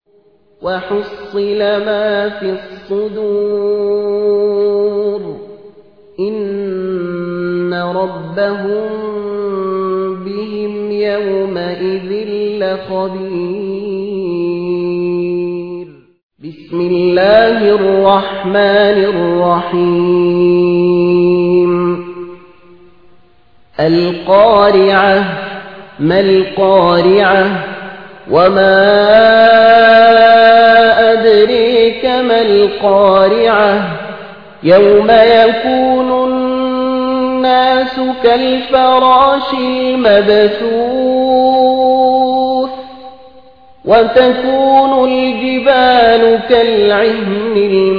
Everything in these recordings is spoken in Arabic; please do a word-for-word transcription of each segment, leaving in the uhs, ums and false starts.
وحصل ما في الصدور إن ربهم بهم يومئذ لخبير. بسم الله الرحمن الرحيم. القارعة. ما القارعة؟ وما أدريك ما القارعة؟ يوم يكون الناس كالفراش المبثوث وتكون الجبال كالعهن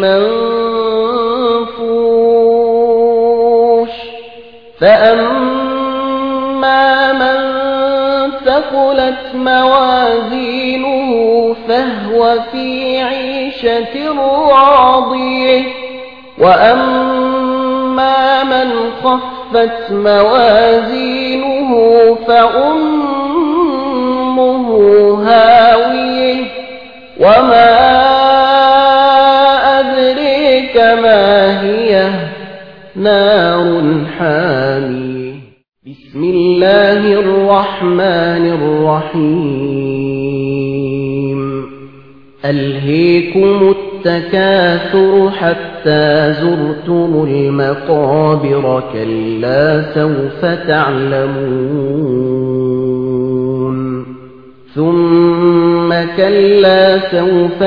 المنفوش فأما من ثقلت موازينه فهو في عيشة راضية وأما من خفت موازينه فأمه هاوية وما أدريك ما هي نار حامية. بسم الله الرحمن الرحيم. ألهيكم التكاثر حتى زرتم المقابر كلا سوف تعلمون ثم كلا سوف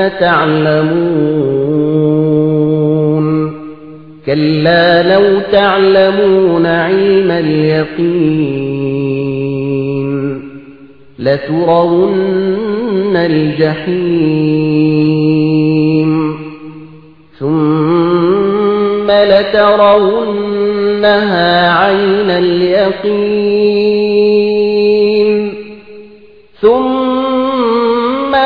تعلمون كلا لو تعلمون علم اليقين لترون الجحيم ثم لترونها عين اليقين ثم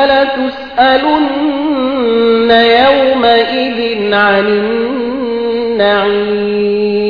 لتسألن يومئذ عن النعيم.